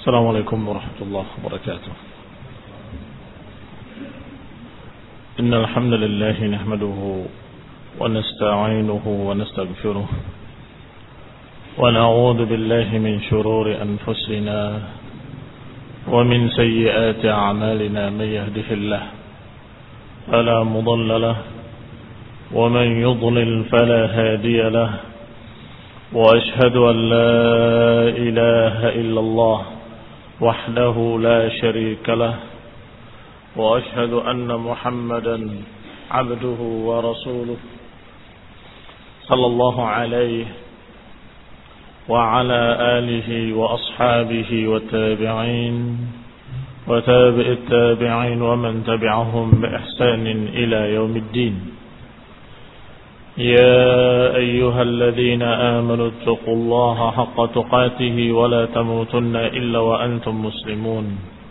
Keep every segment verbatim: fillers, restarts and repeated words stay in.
السلام عليكم ورحمة الله وبركاته. إن الحمد لله نحمده ونستعينه ونستغفره ونعوذ بالله من شرور أنفسنا ومن سيئات أعمالنا. من يهده الله فلا مضل له ومن يضلل فلا هادي له، وأشهد أن لا إله إلا الله وحده لا شريك له، وأشهد أن محمدا عبده ورسوله صلى الله عليه وعلى آله وأصحابه والتابعين وتابع التابعين ومن تبعهم بإحسان إلى يوم الدين. يا أيها الذين آمنوا اتقوا الله حق تقاته ولا تموتن إلا وأنتم مسلمون.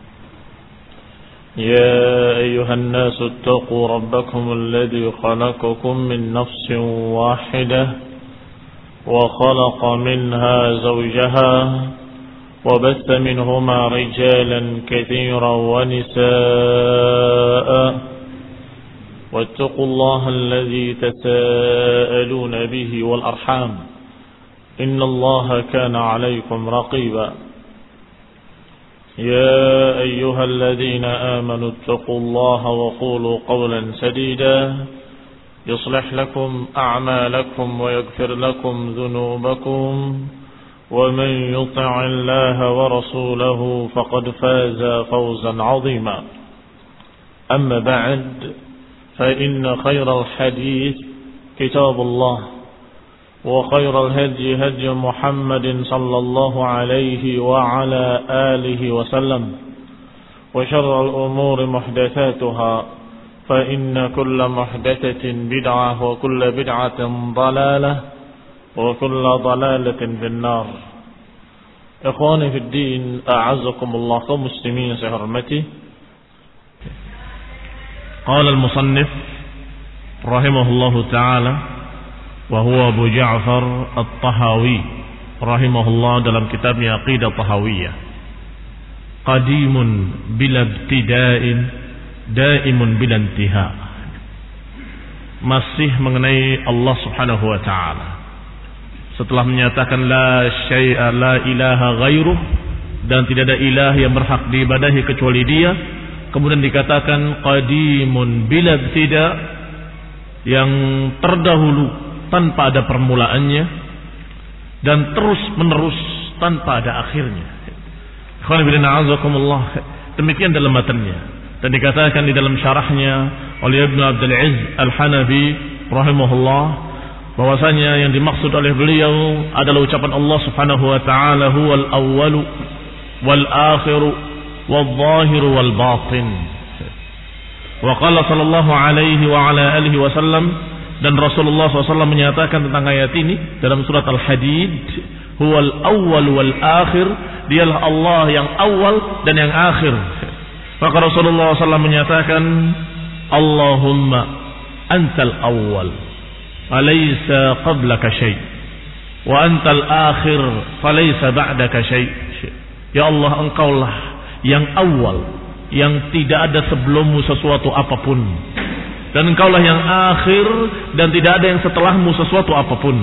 يا أيها الناس اتقوا ربكم الذي خلقكم من نفس واحدة وخلق منها زوجها وبث منهما رجالا كثيرا ونساء، واتقوا الله الذي تساءلون به والأرحام إن الله كان عليكم رقيبا. يا أيها الذين آمنوا اتقوا الله وقولوا قولا سديدا يصلح لكم أعمالكم ويغفر لكم ذنوبكم، ومن يطع الله ورسوله فقد فاز فوزا عظيما. أما بعد، فإن خير الحديث كتاب الله، وخير الهدي هدي محمد صلى الله عليه وعلى آله وسلم، وشر الأمور محدثاتها، فإن كل محدثة بدعة وكل بدعة ضلالة وكل ضلالة في النار. إخواني في الدين، أعزكم الله كمسلمين سهرمتي. قال المصنف رحمه الله تعالى وهو أبو جعفر الطحاوي رحمه الله dalam kitabnya Aqidah Tahawiyah, qadimun bila ibtida'in daimun bila intiha, masih mengenai Allah Subhanahu wa taala. Setelah menyatakan la syai'a la ilaha ghairuh, dan tidak ada ilah yang berhak diibadahi kecuali Dia, kemudian dikatakan qadimun bila ibtida', yang terdahulu tanpa ada permulaannya dan terus menerus tanpa ada akhirnya. Demikian dalam matanya, dan dikatakan di dalam syarahnya oleh Ibnu Abdul Aziz Al-Hanafi rahimahullah bahwasanya yang dimaksud oleh beliau adalah ucapan Allah Subhanahu wa taala huwal awwalu wal akhiru wal zahiru wal batin. Wa qala sallallahu alaihi wa ala alihi wasallam, dan Rasulullah shallallahu alaihi wasallam menyatakan tentang ayat ini dalam surat Al-Hadid, huwal awwal wal akhir, dialah Allah yang awal dan yang akhir. Maka Rasulullah shallallahu alaihi wasallam menyatakan, Allahumma antal awwal falaysa qablaka syai' wa antal akhir falaysa ba'daka syai'. Ya Allah, engkaulah yang awal, yang tidak ada sebelummu sesuatu apapun, dan engkaulah yang akhir, dan tidak ada yang setelahmu sesuatu apapun.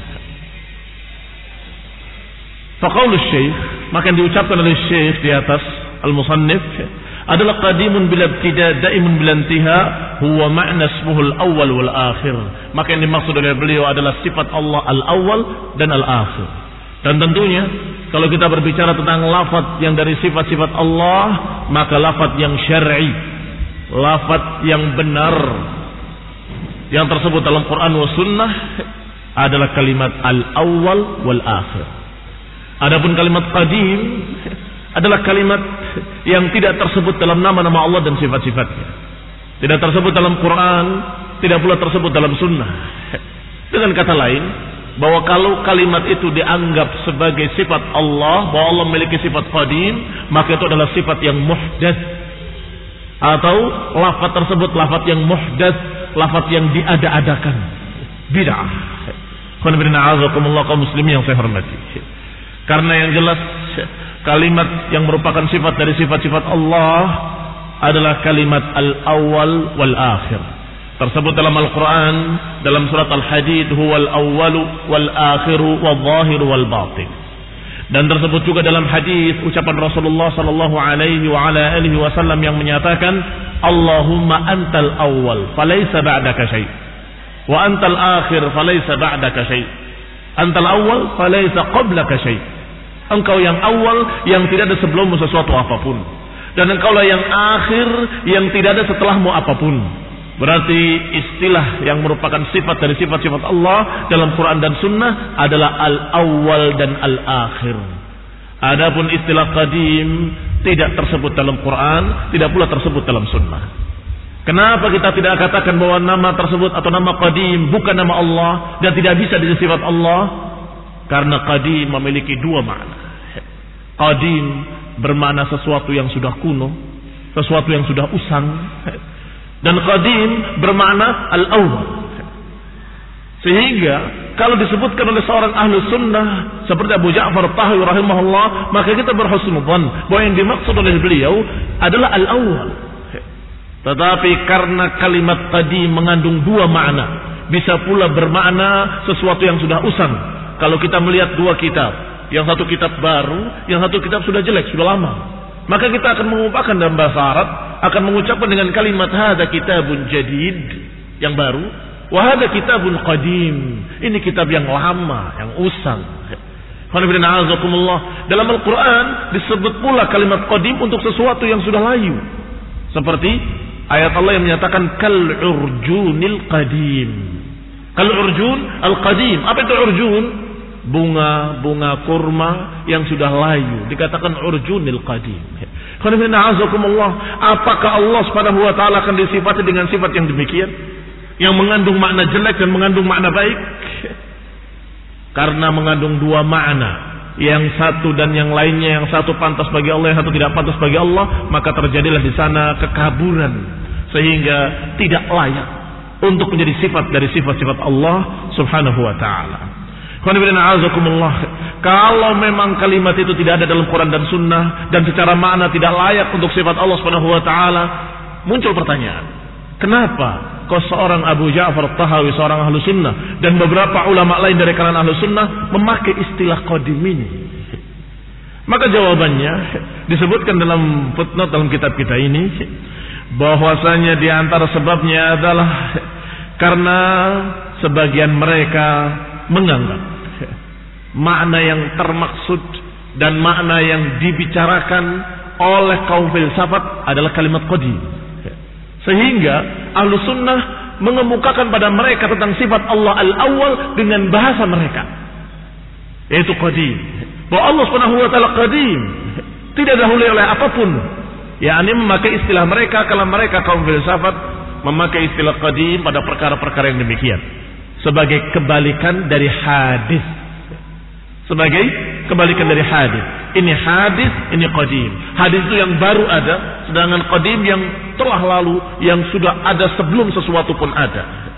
Faqaulus syekh, maka yang diucapkan oleh syekh di atas al-musannif adalah qadimun bila ibtida' daimun bila intiha, huwa ma'na ismuhul awwal wal akhir. Maka yang dimaksud oleh beliau adalah sifat Allah al-awwal dan al-akhir. Dan tentunya kalau kita berbicara tentang lafaz yang dari sifat-sifat Allah, maka lafaz yang syar'i, lafaz yang benar yang tersebut dalam Quran wa sunnah adalah kalimat al-awwal wal akhir. Adapun kalimat qadim adalah kalimat yang tidak tersebut dalam nama-nama Allah dan sifat-sifatnya, tidak tersebut dalam Quran, tidak pula tersebut dalam sunnah. Dengan kata lain, bahwa kalau kalimat itu dianggap sebagai sifat Allah, bahwa Allah memiliki sifat qadim, maka itu adalah sifat yang muhdats, atau lafaz tersebut lafaz yang muhdats, lafaz yang diada-adakan, bid'ah. Qul inna a'udzubikumullah kaum muslimin yang saya hormati. Karena yang jelas kalimat yang merupakan sifat dari sifat-sifat Allah adalah kalimat al-awwal wal akhir. Tersebut dalam Al-Quran, dalam surat Al-Hadid, huwal awwalu wal akhiru wal zahiru wal batin. Dan tersebut juga dalam hadis ucapan Rasulullah sallallahu alaihi wa ala alihi wasallam yang menyatakan, Allahumma antal awwal falaysa ba'daka syai' wa antal akhir falaysa ba'daka syai'. Antal awwal falaysa qablaka syai'. Engkau yang awal yang tidak ada sebelummu sesuatu apapun, dan engkaulah yang akhir yang tidak ada setelahmu apapun. Berarti istilah yang merupakan sifat dari sifat-sifat Allah dalam Quran dan Sunnah adalah al-awwal dan al-akhir. Adapun istilah qadim tidak tersebut dalam Quran, tidak pula tersebut dalam Sunnah. Kenapa kita tidak katakan bahwa nama tersebut atau nama qadim bukan nama Allah dan tidak bisa jadi sifat Allah? Karena qadim memiliki dua makna. Qadim bermakna sesuatu yang sudah kuno, sesuatu yang sudah usang. Dan qadim bermakna al-awwal. Sehingga kalau disebutkan oleh seorang ahlu sunnah seperti Abu Ja'far Tahawi rahimahullah, maka kita berhusnudzan bahwa yang dimaksud oleh beliau adalah al-awwal. Tetapi karena kalimat qadim mengandung dua makna, bisa pula bermakna sesuatu yang sudah usang. Kalau kita melihat dua kitab, yang satu kitab baru, yang satu kitab sudah jelek, sudah lama, maka kita akan mengumpulkan dalam bahasa Arab, akan mengucapkan dengan kalimat hadza kitabun jadid, yang baru, wa hadza kitabun qadim, ini kitab yang lama, yang usang. Dalam Al-Quran disebut pula kalimat qadim untuk sesuatu yang sudah layu, seperti ayat Allah yang menyatakan kal urjunil qadim. Kal urjun al qadim. Apa itu urjun? Bunga-bunga kurma yang sudah layu dikatakan urjunil qadim. Apakah Allah Subhanahu wa taala akan disifati dengan sifat yang demikian, yang mengandung makna jelek dan mengandung makna baik? Karena mengandung dua makna, yang satu dan yang lainnya, yang satu pantas bagi Allah, yang satu tidak pantas bagi Allah, maka terjadilah di sana kekaburan sehingga tidak layak untuk menjadi sifat dari sifat-sifat Allah Subhanahu wa taala. Kalau memang kalimat itu tidak ada dalam Quran dan Sunnah dan secara makna tidak layak untuk sifat Allah Subhanahu wa taala, muncul pertanyaan, kenapa kok seorang Abu Ja'far Tahawi, seorang ahlu sunnah, dan beberapa ulama lain dari kalangan ahlu sunnah memakai istilah qadim ini? Maka jawabannya disebutkan dalam footnote dalam kitab kita ini, bahwasanya di antara sebabnya adalah karena sebagian mereka menganggap makna yang termaksud dan makna yang dibicarakan oleh kaum filsafat adalah kalimat qadim, sehingga ahlu sunnah mengemukakan pada mereka tentang sifat Allah al-awwal dengan bahasa mereka, yaitu qadim, bahwa Allah Subhanahu wa taala qadim, tidak dahului oleh apapun, yakni memakai istilah mereka kalau mereka kaum filsafat memakai istilah qadim pada perkara-perkara yang demikian sebagai kebalikan dari hadis. Sebagai kebalikan dari hadis. Ini hadis, ini qadim. Hadis itu yang baru ada, sedangkan qadim yang telah lalu, yang sudah ada sebelum sesuatu pun ada.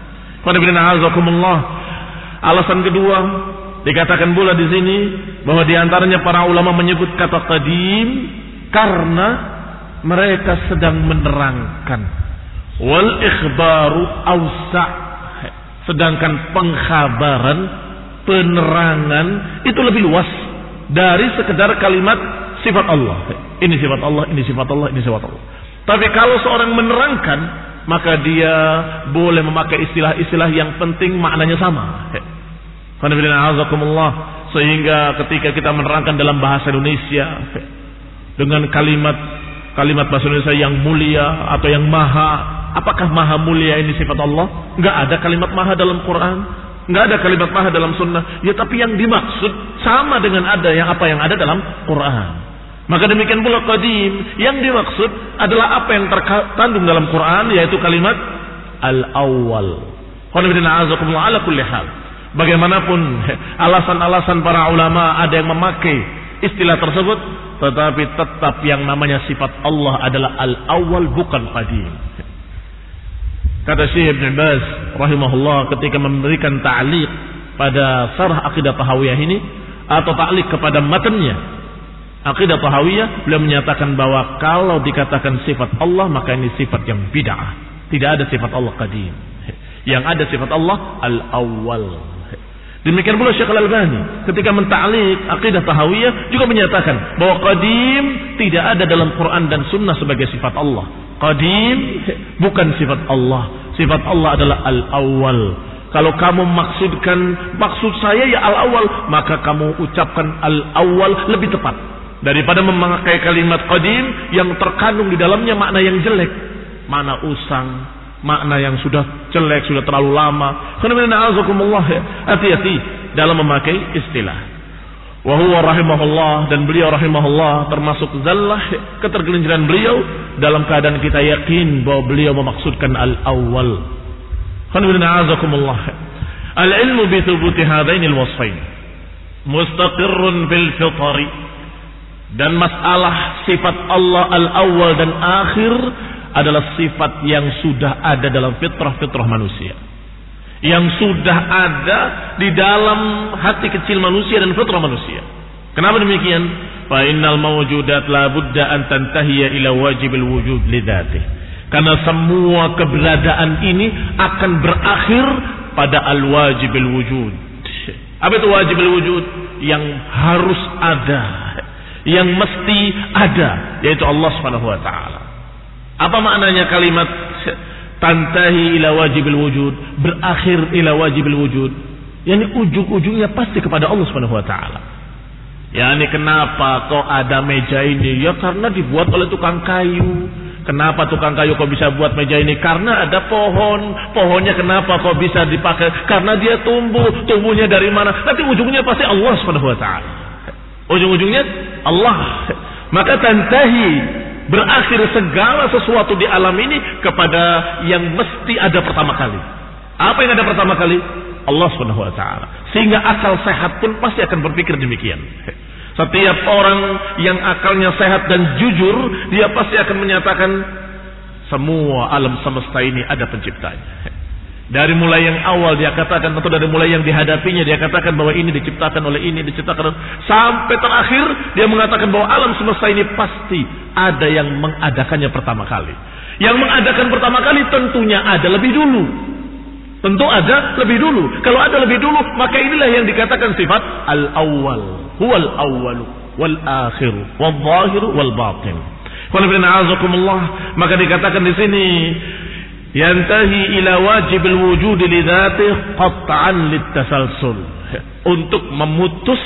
Alasan kedua dikatakan pula di sini bahwa di antaranya para ulama menyebut kata qadim karena mereka sedang menerangkan. Wal ikhbaru awsa', sedangkan pengkhabaran, penerangan itu lebih luas dari sekedar kalimat sifat Allah. Ini sifat Allah, ini sifat Allah, ini sifat Allah. Tapi kalau seorang menerangkan, maka dia boleh memakai istilah-istilah yang penting maknanya sama. Sehingga ketika kita menerangkan dalam bahasa Indonesia dengan kalimat kalimat bahasa Indonesia yang mulia atau yang maha, apakah maha mulia ini sifat Allah? Enggak ada kalimat maha dalam Quran. Nggak ada kalimat maha dalam sunnah. Ya, tapi yang dimaksud sama dengan ada yang apa yang ada dalam Quran. Maka demikian pula qadim, yang dimaksud adalah apa yang terkandung dalam Quran, yaitu kalimat al-awwal. Ala kulli hal, bagaimanapun alasan-alasan para ulama ada yang memakai istilah tersebut, tetapi tetap yang namanya sifat Allah adalah al-awwal, bukan qadim. Kata Syekh Ibn Baz rahimahullah ketika memberikan ta'liq pada Syarah Aqidah Tahawiyah ini, atau ta'liq kepada matanya, Aqidah Tahawiyah beliau menyatakan bahwa kalau dikatakan sifat Allah maka ini sifat yang bid'ah. Tidak ada sifat Allah qadim. Yang ada sifat Allah al-awwal. Demikian pula Syekh Al-Albani ketika menta'liq Aqidah Tahawiyah juga menyatakan bahwa qadim tidak ada dalam Quran dan Sunnah sebagai sifat Allah. Qadim bukan sifat Allah. Sifat Allah adalah al-awwal. Kalau kamu maksudkan maksud saya ya al-awwal, maka kamu ucapkan al-awwal lebih tepat daripada memakai kalimat qadim yang terkandung di dalamnya makna yang jelek, makna usang, makna yang sudah jelek, sudah terlalu lama. Hati-hati dalam memakai istilah. Wa huwa rahimahullah, dan beliau rahimahullah termasuk zallah ketergelinciran beliau dalam keadaan kita yakin bahwa beliau memaksudkan al-awwal. Al-ilmu bi thubuti hadainil wasfain mustaqirrun fil fitri. Dan masalah sifat Allah al-awwal dan akhir adalah sifat yang sudah ada dalam fitrah-fitrah manusia, yang sudah ada di dalam hati kecil manusia dan fitrah manusia. Kenapa demikian? Fa innal mawjudat la budda an tantahiya ila wajibil wujud lidzatih. Karena semua keberadaan ini akan berakhir pada al-wajibil wujud. Apa itu wajibil wujud? Yang harus ada, yang mesti ada, yaitu Allah Subhanahu wa taala. Apa maknanya kalimat tantahi ila wajibil wujud, berakhir ila wajibil wujud? Yani ujung-ujungnya pasti kepada Allah Subhanahu wa taala. Yani kenapa kok ada meja ini? Ya karena dibuat oleh tukang kayu. Kenapa tukang kayu kok bisa buat meja ini? Karena ada pohon. Pohonnya kenapa kok bisa dipakai? Karena dia tumbuh. Tumbuhnya dari mana? Nanti ujungnya pasti Allah Subhanahu wa taala. Ujung-ujungnya Allah. Maka tantahi, berakhir segala sesuatu di alam ini kepada yang mesti ada pertama kali. Apa yang ada pertama kali? Allah Subhanahu wa taala. Sehingga akal sehat pun pasti akan berpikir demikian. Setiap orang yang akalnya sehat dan jujur, dia pasti akan menyatakan semua alam semesta ini ada penciptanya. Dari mulai yang awal dia katakan, atau dari mulai yang dihadapinya dia katakan bahwa ini diciptakan oleh ini, diciptakan sampai terakhir dia mengatakan bahwa alam semesta ini pasti ada yang mengadakannya pertama kali. Yang mengadakan pertama kali tentunya ada lebih dulu. Tentu ada lebih dulu. Kalau ada lebih dulu, maka inilah yang dikatakan sifat al-awwal. Huwal awwalu wal akhiru wal zahiru wal batin. Maka dikatakan di sini yantahi ila wajibil wujud li dzatih qat'an litasalsul, untuk memutus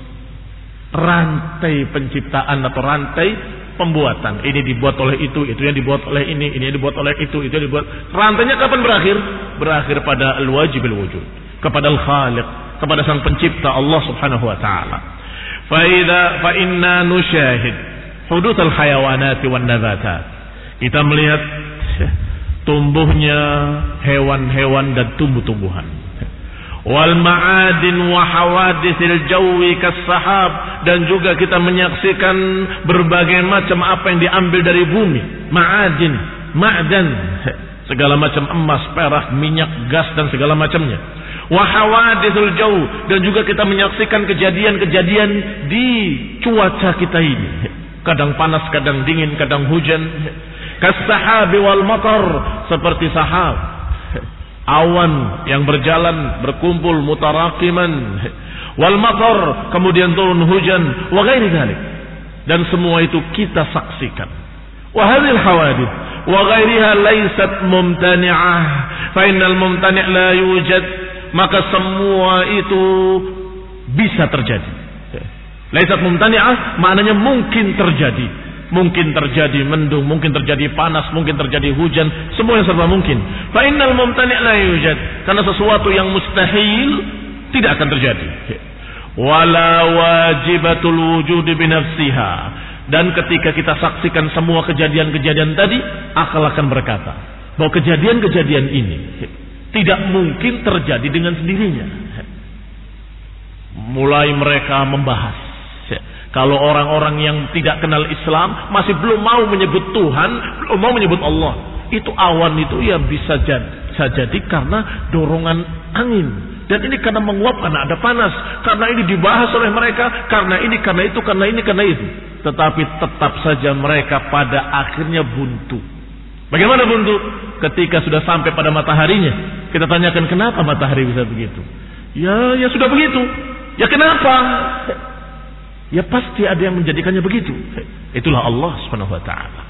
rantai penciptaan atau rantai pembuatan. Ini dibuat oleh itu, itu yang dibuat oleh ini, ini yang dibuat oleh itu, itu yang dibuat. Rantainya kapan berakhir? Berakhir pada al-wajibil wujud, kepada al-khaliq, kepada sang pencipta Allah Subhanahu wa taala. Fa idza fa inna nusyahid hudut al-hayawanat wan nabatat. Kita melihat tumbuhnya hewan-hewan dan tumbuh-tumbuhan. Wal ma'adin wa hawaditsil jawi kas-sahab, dan juga kita menyaksikan berbagai macam apa yang diambil dari bumi. Ma'adin, ma'dan, segala macam emas, perak, minyak, gas dan segala macamnya. Wa hawaditsul jaw, dan juga kita menyaksikan kejadian-kejadian di cuaca kita ini. Kadang panas, kadang dingin, kadang hujan. Kas-sahabi wal matar, seperti sahab, awan yang berjalan berkumpul mutaraqiman, wal matar, kemudian turun hujan, wa ghairi dzalik, dan semua itu kita saksikan. Wa hadhil hawadith wa ghairiha laysat mumtani'ah, fa innal mumtani' la yujad. Maka semua itu bisa terjadi. Laysat mumtani'ah maknanya mungkin terjadi. Mungkin terjadi mendung, mungkin terjadi panas, mungkin terjadi hujan, semua yang serba mungkin. Fa innal mumtani' la yujad, karena sesuatu yang mustahil tidak akan terjadi. Wala wajibatul wujud bi nafsiha, dan ketika kita saksikan semua kejadian-kejadian tadi, akal akan berkata bahwa kejadian-kejadian ini tidak mungkin terjadi dengan sendirinya. Mulai mereka membahas, kalau orang-orang yang tidak kenal Islam masih belum mau menyebut Tuhan, belum mau menyebut Allah, itu awan itu ya bisa jadi, bisa jadi karena dorongan angin, dan ini karena menguap, karena ada panas, karena ini dibahas oleh mereka, karena ini, karena itu, karena ini, karena itu. tetapi tetap saja mereka pada akhirnya buntu. Bagaimana buntu? Ketika sudah sampai pada mataharinya, kita tanyakan kenapa matahari bisa begitu? Ya, ya sudah begitu. Ya kenapa? Ya pasti ada yang menjadikannya begitu. Itulah Allah Subhanahu wa taala.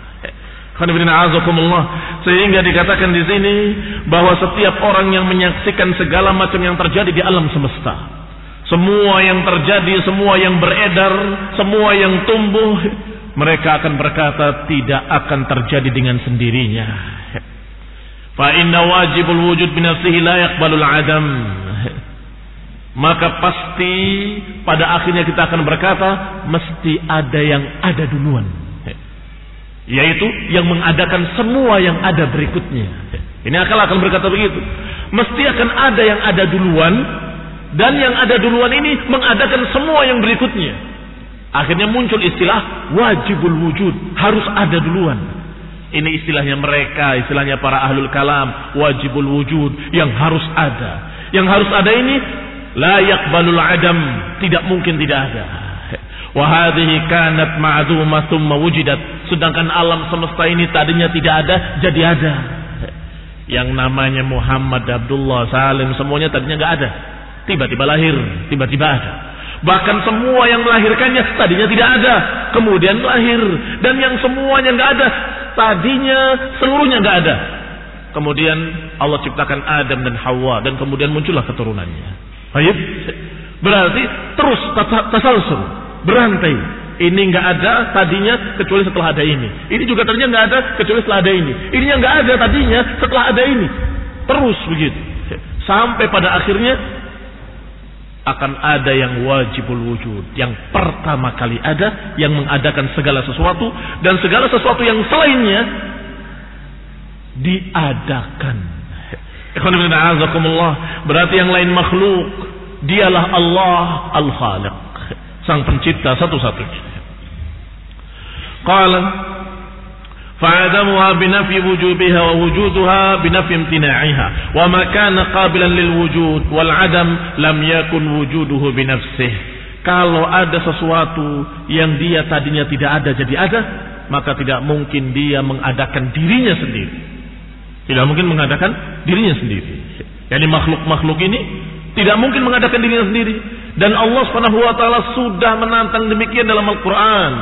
Sehingga dikatakan di sini bahwa setiap orang yang menyaksikan segala macam yang terjadi di alam semesta, semua yang terjadi, semua yang beredar, semua yang tumbuh, mereka akan berkata tidak akan terjadi dengan sendirinya. Fa inna wajibul wujud bi nafsihi la yaqbalul adam. Maka pasti pada akhirnya kita akan berkata mesti ada yang ada duluan, yaitu yang mengadakan semua yang ada berikutnya. Ini akal akan berkata begitu. Mesti akan ada yang ada duluan, dan yang ada duluan ini mengadakan semua yang berikutnya. Akhirnya muncul istilah wajibul wujud, harus ada duluan. Ini istilahnya mereka, istilahnya para ahlul kalam, wajibul wujud, yang harus ada. Yang harus ada ini la yaqbalul adam, tidak mungkin tidak ada. Wa hadhihi kanat ma'dhumah thumma wujidat. Sedangkan alam semesta ini tadinya tidak ada, jadi ada. Yang namanya Muhammad, Abdullah, Salim, semuanya tadinya enggak ada. Tiba-tiba lahir, tiba-tiba ada. Bahkan semua yang melahirkannya tadinya tidak ada, kemudian lahir. Dan yang semuanya enggak ada, tadinya seluruhnya enggak ada. Kemudian Allah ciptakan Adam dan Hawa, dan kemudian muncullah keturunannya. Baik, berarti terus tasalsul, berantai. Ini enggak ada tadinya kecuali setelah ada ini. Ini juga tadinya enggak ada kecuali setelah ada ini. Ini yang enggak ada tadinya setelah ada ini. Terus begitu. Sampai pada akhirnya akan ada yang wajibul wujud, yang pertama kali ada, yang mengadakan segala sesuatu, dan segala sesuatu yang selainnya diadakan. Berarti yang lain makhluk, dialah Allah Al-Khaliq, sang pencipta satu-satunya. Qala fa'adamuha binafi wujubiha wa wujuduha binafi imtina'iha wa ma kana qabilan lil wujud wal adam lam yakun wujuduhu binafsihi. Kalau ada sesuatu yang dia tadinya tidak ada jadi ada, maka tidak mungkin dia mengadakan dirinya sendiri. Tidak mungkin mengadakan dirinya sendiri. Yani makhluk-makhluk ini tidak mungkin mengadakan dirinya sendiri. Dan Allah Subhanahu wa taala sudah menantang demikian dalam Al-Qur'an.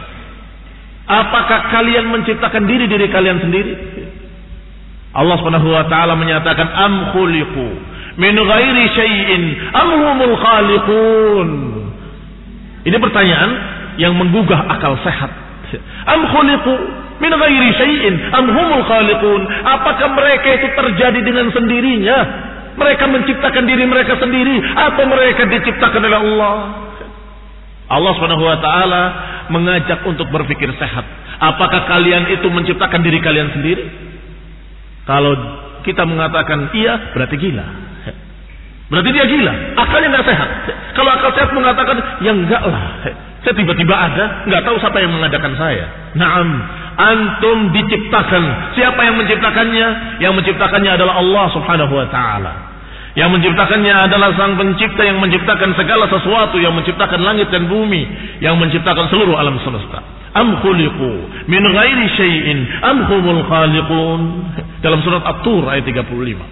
Apakah kalian menciptakan diri-diri kalian sendiri? Allah Subhanahu wa taala menyatakan am khuliqu min ghairi syai'in am humul khaliqun. Ini pertanyaan yang menggugah akal sehat. Am khuliqu min ghairi syai'in am humul khaliqun. Apakah mereka itu terjadi dengan sendirinya? Mereka menciptakan diri mereka sendiri atau mereka diciptakan oleh Allah? Allah Subhanahu wa taala mengajak untuk berpikir sehat. Apakah kalian itu menciptakan diri kalian sendiri? Kalau kita mengatakan iya, berarti gila. Berarti dia gila, akalnya enggak sehat. Kalau akal sehat mengatakan ya enggak lah. Saya tiba-tiba ada, enggak tahu siapa yang mengadakan saya. Naam, antum diciptakan. Siapa yang menciptakannya? Yang menciptakannya adalah Allah Subhanahu wa taala. Yang menciptakannya adalah sang pencipta yang menciptakan segala sesuatu, yang menciptakan langit dan bumi, yang menciptakan seluruh alam semesta. Am khuliqu min ghairi syai'in am humul khaliqun. Dalam surat At-Tur ayat tiga puluh lima.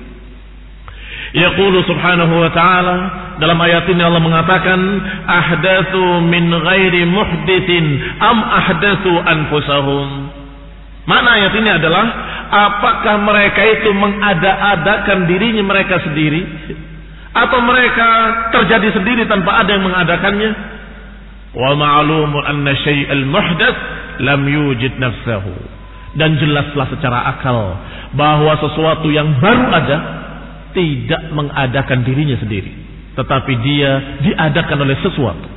Yaqulu subhanahu wa ta'ala, dalam ayat ini Allah mengatakan ahdatsu min ghairi muhditsin am ahdatsu anfusahum. Makna ayat ini adalah apakah mereka itu mengada-adakan dirinya mereka sendiri atau mereka terjadi sendiri tanpa ada yang mengadakannya? Wa ma'lumun anna syai'al muhdats lam yujid nafsahu. Dan jelaslah secara akal bahwa sesuatu yang baru ada tidak mengadakan dirinya sendiri, tetapi dia diadakan oleh sesuatu.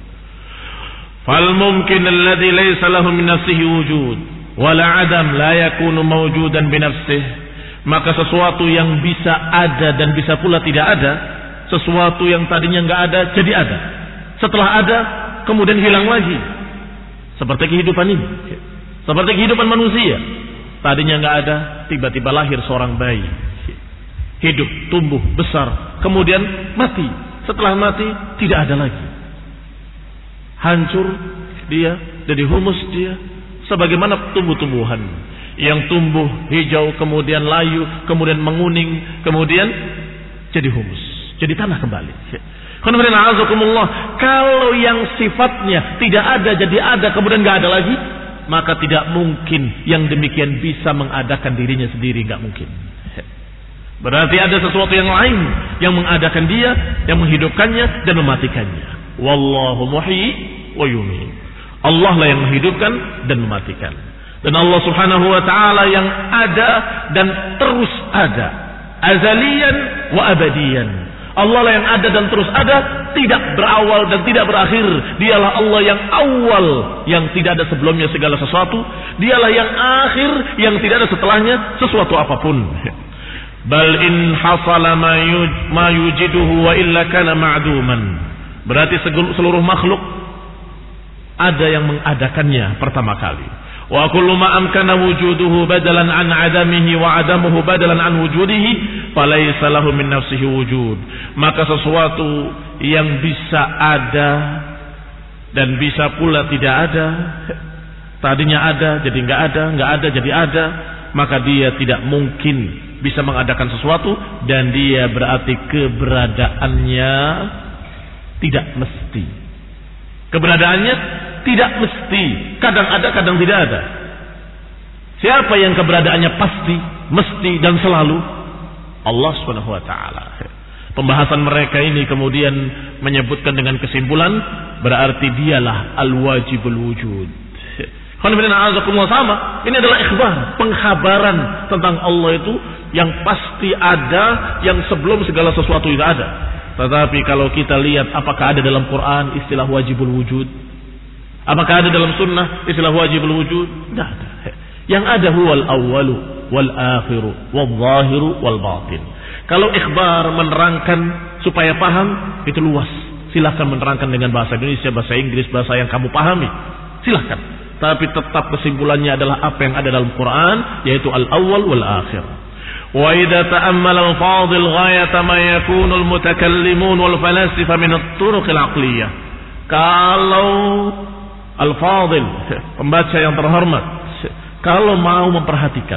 Fal mumkin alladhi laysa lahu min nafsihi wujud wala adam la yakunu mawjudan bi nafsihi. Maka sesuatu yang bisa ada dan bisa pula tidak ada, sesuatu yang tadinya enggak ada jadi ada, setelah ada kemudian hilang lagi. Seperti kehidupan ini, seperti kehidupan manusia. Tadinya enggak ada, tiba-tiba lahir seorang bayi, hidup, tumbuh, besar, kemudian mati. Setelah mati tidak ada lagi, hancur dia, jadi humus dia. Sebagaimana tumbuh-tumbuhan yang tumbuh hijau, kemudian layu, kemudian menguning, kemudian jadi humus, jadi tanah kembali. Kalau yang sifatnya tidak ada jadi ada, kemudian nggak ada lagi, maka tidak mungkin yang demikian bisa mengadakan dirinya sendiri, nggak mungkin. Berarti ada sesuatu yang lain yang mengadakan dia, yang menghidupkannya dan mematikannya. Wallahu muhyi wa yumiit. Allah lah yang menghidupkan dan mematikan. Dan Allah Subhanahu wa taala yang ada dan terus ada, azaliyan wa abadiyan. Allah lah yang ada dan terus ada, tidak berawal dan tidak berakhir. Dialah Allah yang awal, yang tidak ada sebelumnya segala sesuatu. Dialah yang akhir, yang tidak ada setelahnya sesuatu apapun. Bal in hasala ma yujiduhu wa illa kana ma'duman. Berarti seluruh makhluk ada yang mengadakannya pertama kali. Wa kullu ma amkana wujuduhu badalan an adamihi wa adamuhu badalan an wujudihi falaysa lahu min nafsihi wujud. Maka sesuatu yang bisa ada dan bisa pula tidak ada, tadinya ada jadi enggak ada, enggak ada jadi ada, maka dia tidak mungkin bisa mengadakan sesuatu, dan dia berarti keberadaannya tidak mesti. Keberadaannya tidak mesti, kadang ada, kadang tidak ada. Siapa yang keberadaannya pasti, mesti dan selalu? Allah Subhanahu wa taala. Pembahasan mereka ini kemudian menyebutkan dengan kesimpulan, berarti dialah al-wajibul wujud. Sama, ini adalah ikhbar, pengkhabaran tentang Allah itu yang pasti ada, yang sebelum segala sesuatu itu ada. Tetapi kalau kita lihat apakah ada dalam Quran istilah wajibul wujud, apakah ada dalam sunnah istilah wajibul wujud? Tidak ada. Yang ada huwal awwalu wal akhiru wal zahiru wal batin. Kalau ikhbar menerangkan supaya paham, itu luas. Silahkan menerangkan dengan bahasa Indonesia, bahasa Inggris, bahasa yang kamu pahami. Silahkan. Tapi tetap kesimpulannya adalah apa yang ada dalam Quran, yaitu al-awwal wal akhir. Wa idza ta'ammala al-fadil ghayata ma yakunu al-mutakallimun wal falasifa min at-turuq al-aqliyah. Kalau al-fadil, pembaca yang terhormat, kalau mau memperhatikan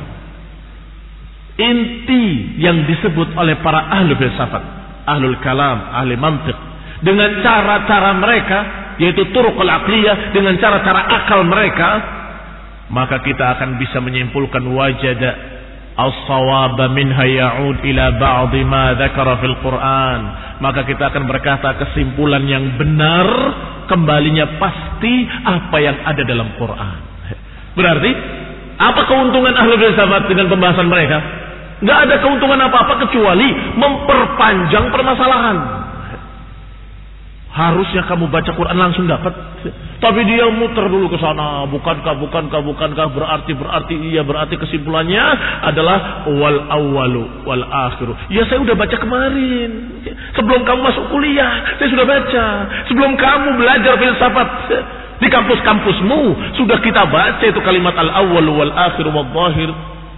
inti yang disebut oleh para ahli filsafat, ahlul kalam, ahli mantiq, dengan cara-cara mereka, yaitu turuqul aqliyah, dengan cara-cara akal mereka, maka kita akan bisa menyimpulkan wajada as-sawaba minha ya'ud ila ba'dhi ma dzakara fil Qur'an. Maka kita akan berkata kesimpulan yang benar kembalinya pasti apa yang ada dalam Quran. Berarti apa keuntungan ahli filsafat dengan pembahasan mereka? Enggak ada keuntungan apa-apa kecuali memperpanjang permasalahan. Harusnya kamu baca Quran langsung dapat, tapi dia muter dulu ke sana. Bukankah, bukankah, bukankah, berarti, berarti, iya, berarti kesimpulannya adalah wal awwalu wal akhiru. Ya saya udah baca kemarin. Sebelum kamu masuk kuliah, saya sudah baca. Sebelum kamu belajar filsafat di kampus-kampusmu, sudah kita baca itu kalimat al awwalu wal akhiru wal zahir.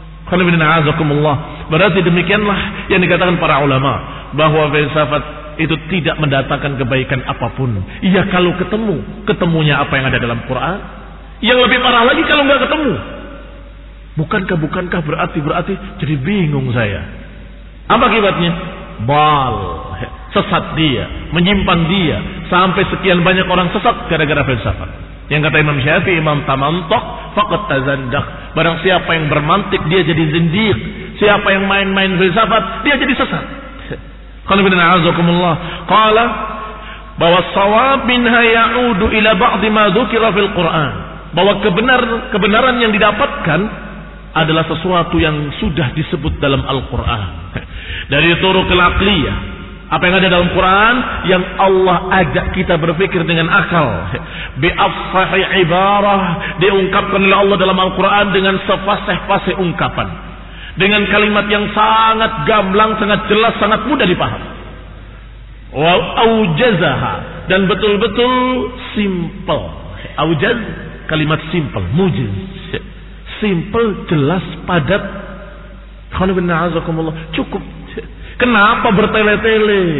Berarti demikianlah yang dikatakan para ulama, bahwa filsafat itu tidak mendatangkan kebaikan apapun. Iya kalau ketemu, ketemunya apa yang ada dalam Quran. Yang lebih parah lagi kalau nggak ketemu. Bukankah, bukankah, berarti, berarti. Jadi bingung saya. Apa akibatnya? Bal, sesat dia, menyimpang dia, sampai sekian banyak orang sesat gara-gara filsafat. Yang kata Imam Syafi'i, Imam tamantok faqad tazandaq. Barang siapa yang bermantik, dia jadi zindiq. Siapa yang main-main filsafat, dia jadi sesat. Qala qala bahwa shawab minha ya'udu ila ba'dhi ma dzukira fil Qur'an. Bahwa kebenar kebenaran yang didapatkan adalah sesuatu yang sudah disebut dalam Al-Qur'an. Dari turuqul aqliyah, apa yang ada dalam Quran yang Allah ajak kita berpikir dengan akal. Bi afsahi ibarah, diungkapkan oleh Allah dalam Al-Qur'an dengan sefasih-fasih ungkapan. Dengan kalimat yang sangat gamblang, sangat jelas, sangat mudah dipaham. Wa aujazaha, dan betul-betul simple. Aujaz, kalimat simple, mujiz. Simple, jelas, padat. Cukup. Kenapa bertele-tele?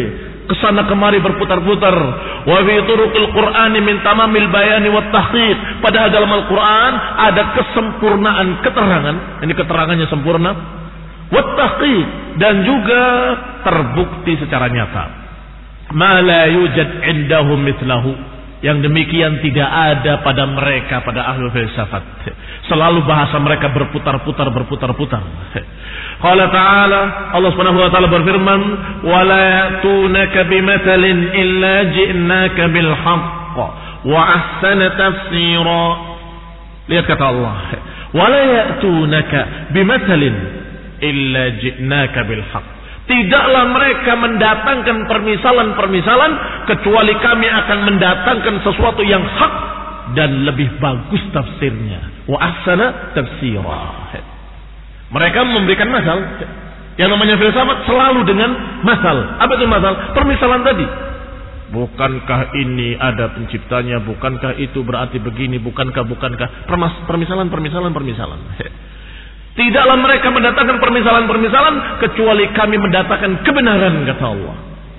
kesana kemari berputar-putar. Wa fi turuqil Qur'ani min tamamil bayani wat tahqiq. Padahal dalam Al-Qur'an ada kesempurnaan keterangan, ini keterangannya sempurna, wat tahqiq, dan juga terbukti secara nyata. Ma la yujad indahum mithlahu. Yang demikian tidak ada pada mereka, pada ahli filsafat. Selalu bahasa mereka berputar-putar, berputar-putar. Qala ta'ala, Allah Subhanahu wa taala berfirman, "Wa la ya'tunaka bimathalin illa ji'naka bil haqq wa ahsana tafsira." Lihat kata Allah, "Wa la ya'tunaka bimathalin illa ji'naka bil haqq." Tidaklah mereka mendatangkan permisalan-permisalan kecuali kami akan mendatangkan sesuatu yang hak dan lebih bagus tafsirnya. Wa ahsana tafsira. Mereka memberikan masal. Yang namanya filsafat selalu dengan masal. Apa itu masal? Permisalan tadi. Bukankah ini ada penciptanya? Bukankah itu berarti begini? Bukankah, bukankah? Permisalan, permisalan, permisalan. Tidaklah mereka mendatangkan permisalan-permisalan kecuali kami mendatangkan kebenaran, kata Allah.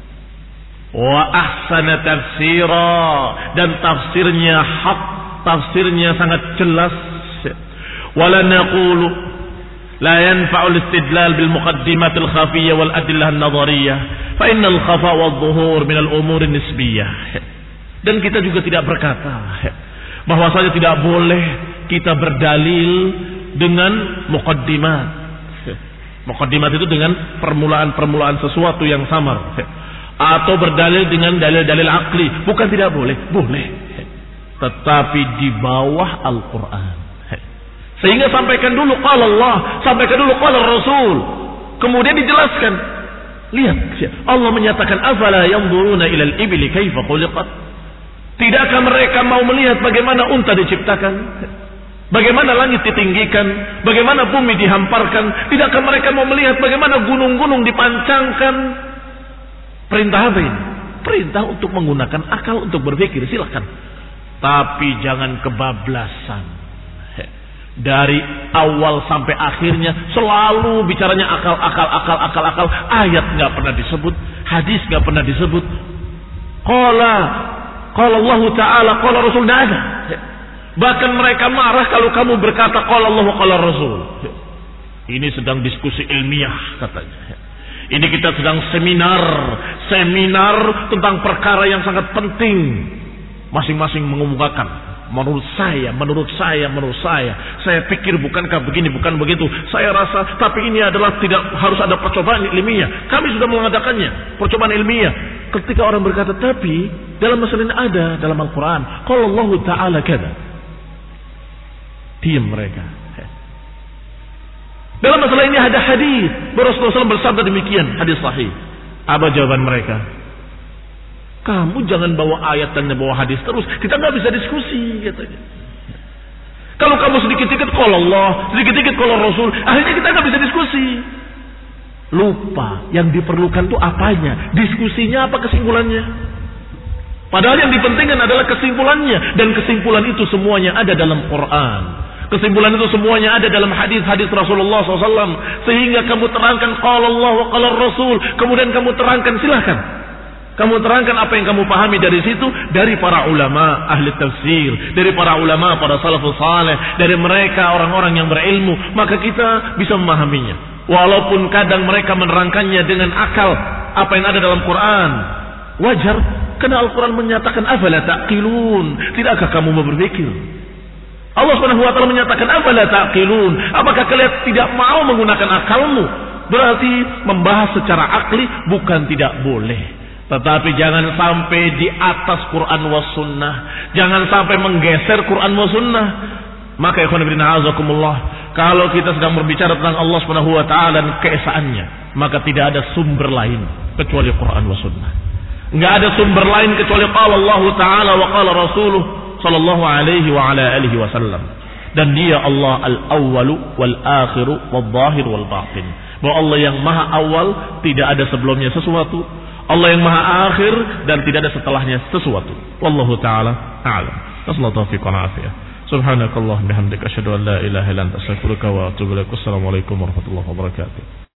Wa ahsana tafsira, dan tafsirnya hak, tafsirnya sangat jelas. Wala naqulu la yanfa'u al-istidlal bil muqaddimat al-khafiyyah wal adillah an-nadhariyah fa innal khafa wadh-dhuhur min al-umur nisbiyyah. Dan kita juga tidak berkata bahwasanya tidak boleh kita berdalil dengan muqaddimat. Muqaddimat itu dengan permulaan-permulaan sesuatu yang samar. Atau berdalil dengan dalil-dalil akli. Bukan tidak boleh, boleh. Tetapi di bawah Al-Quran. Sehingga sampaikan dulu qala Allah, sampaikan dulu qala Rasul. Kemudian dijelaskan. Lihat, Allah menyatakan afala yanzuruna ilal ibli kaifa khuliqat. Tidakkah mereka mau melihat bagaimana unta diciptakan? Bagaimana langit ditinggikan, bagaimana bumi dihamparkan? Tidakkah mereka mau melihat bagaimana gunung-gunung dipancangkan? Perintah apa ini? Perintah untuk menggunakan akal untuk berpikir, silakan. Tapi jangan kebablasan. Dari awal sampai akhirnya selalu bicaranya akal, akal, akal, akal, akal. Ayat nggak pernah disebut, hadis nggak pernah disebut. Qala, qala Allah Taala, qala Rasul, nggak ada. Bahkan mereka marah kalau kamu berkata qala Allah wa qala Rasul. Ini sedang diskusi ilmiah katanya. Ini kita sedang seminar, seminar tentang perkara yang sangat penting. Masing-masing mengemukakan, menurut saya, menurut saya, menurut saya. Saya pikir bukankah begini, bukan begitu. Saya rasa, tapi ini adalah tidak harus ada percobaan ilmiah. Kami sudah mengadakannya, percobaan ilmiah. Ketika orang berkata, tapi dalam masalah ini ada dalam Al-Quran. Qala Allah Ta'ala kada. Diam mereka. Dalam masalah ini ada hadis. Rasulullah shallallahu alaihi wasallam bersabda demikian, hadis sahih. Apa jawaban mereka? Kamu jangan bawa ayat dan bawa hadis terus. Kita nggak bisa diskusi, katanya. Kalau kamu sedikit-sedikit qala Allah, sedikit-sedikit qala Rasul, akhirnya kita nggak bisa diskusi. Lupa yang diperlukan itu apanya, diskusinya apa kesimpulannya. Padahal yang dipentingkan adalah kesimpulannya, dan kesimpulan itu semuanya ada dalam Quran. Kesimpulan itu semuanya ada dalam hadis-hadis Rasulullah shallallahu alaihi wasallam. Sehingga kamu terangkan qala Allah wa qala Rasul. Kemudian kamu terangkan, silahkan. Kamu terangkan apa yang kamu pahami dari situ. Dari para ulama ahli tafsir. Dari para ulama, para salafus saleh. Dari mereka orang-orang yang berilmu. Maka kita bisa memahaminya. Walaupun kadang mereka menerangkannya dengan akal. Apa yang ada dalam Quran. Wajar. Karena Al-Quran menyatakan afala ta'qilun. Tidakkah kamu mau berpikir? Allah Subhanahu wa taala menyatakan afala taqilun. Apakah kalian tidak mau menggunakan akalmu? Berarti membahas secara akli bukan tidak boleh. Tetapi jangan sampai di atas Quran was sunnah. Jangan sampai menggeser Quran was sunnah. Maka ikhwan fillah azakumullah, kalau kita sedang berbicara tentang Allah Subhanahu wa taala dan keesaannya, maka tidak ada sumber lain kecuali Quran was sunnah. Enggak ada sumber lain kecuali qala Allah taala wa qala rasuluh sallallahu alaihi wa ala alihi wasallam. Dan dia Allah al-awwalu wal akhiru wal zahir wal batin. Bahwa Allah yang maha awal, tidak ada sebelumnya sesuatu. Allah yang maha akhir, dan tidak ada setelahnya sesuatu. Wallahu ta'ala a'lam. Wassalamu taufiq wa afiyah. Subhanakallah bihamdika asyhadu an la ilaha illa anta astaghfiruka wa atubu ilaik. Wassalamualaikum warahmatullahi wabarakatuh.